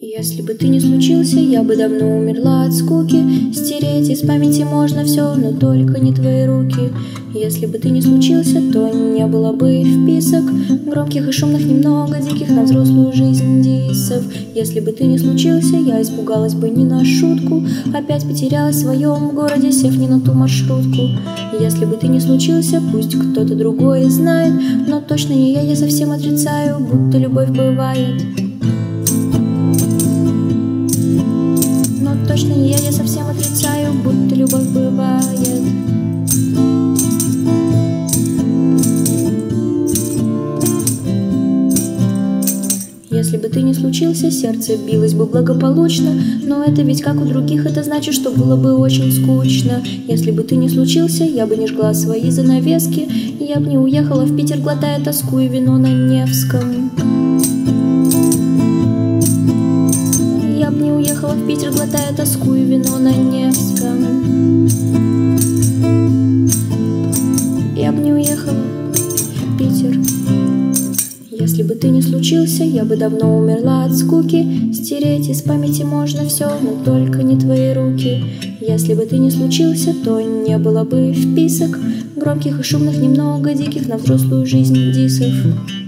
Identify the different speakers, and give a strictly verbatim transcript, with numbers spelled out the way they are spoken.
Speaker 1: Если бы ты не случился, я бы давно умерла от скуки. Стереть из памяти можно все, но только не твои руки. Если бы ты не случился, то не было бы вписок громких и шумных, немного диких на взрослую жизнь дисов. Если бы ты не случился, я испугалась бы не на шутку, опять потерялась в своем городе, сев не на ту маршрутку. Если бы ты не случился, пусть кто-то другой знает, но точно не я, я совсем отрицаю, будто любовь бывает. Точно не я, я совсем отрицаю, будто любовь бывает. Если бы ты не случился, сердце билось бы благополучно, но это ведь как у других, это значит, что было бы очень скучно. Если бы ты не случился, я бы не жгла свои занавески, я бы не уехала в Питер, глотая тоску и вино на Невском. Я б не уехала в Питер, глотая тоску и вино на Невском. Я б не уехала в Питер. Если бы ты не случился, я бы давно умерла от скуки. Стереть из памяти можно все, но только не твои руки. Если бы ты не случился, то не было бы вписок громких и шумных, немного диких на взрослую жизнь дисов.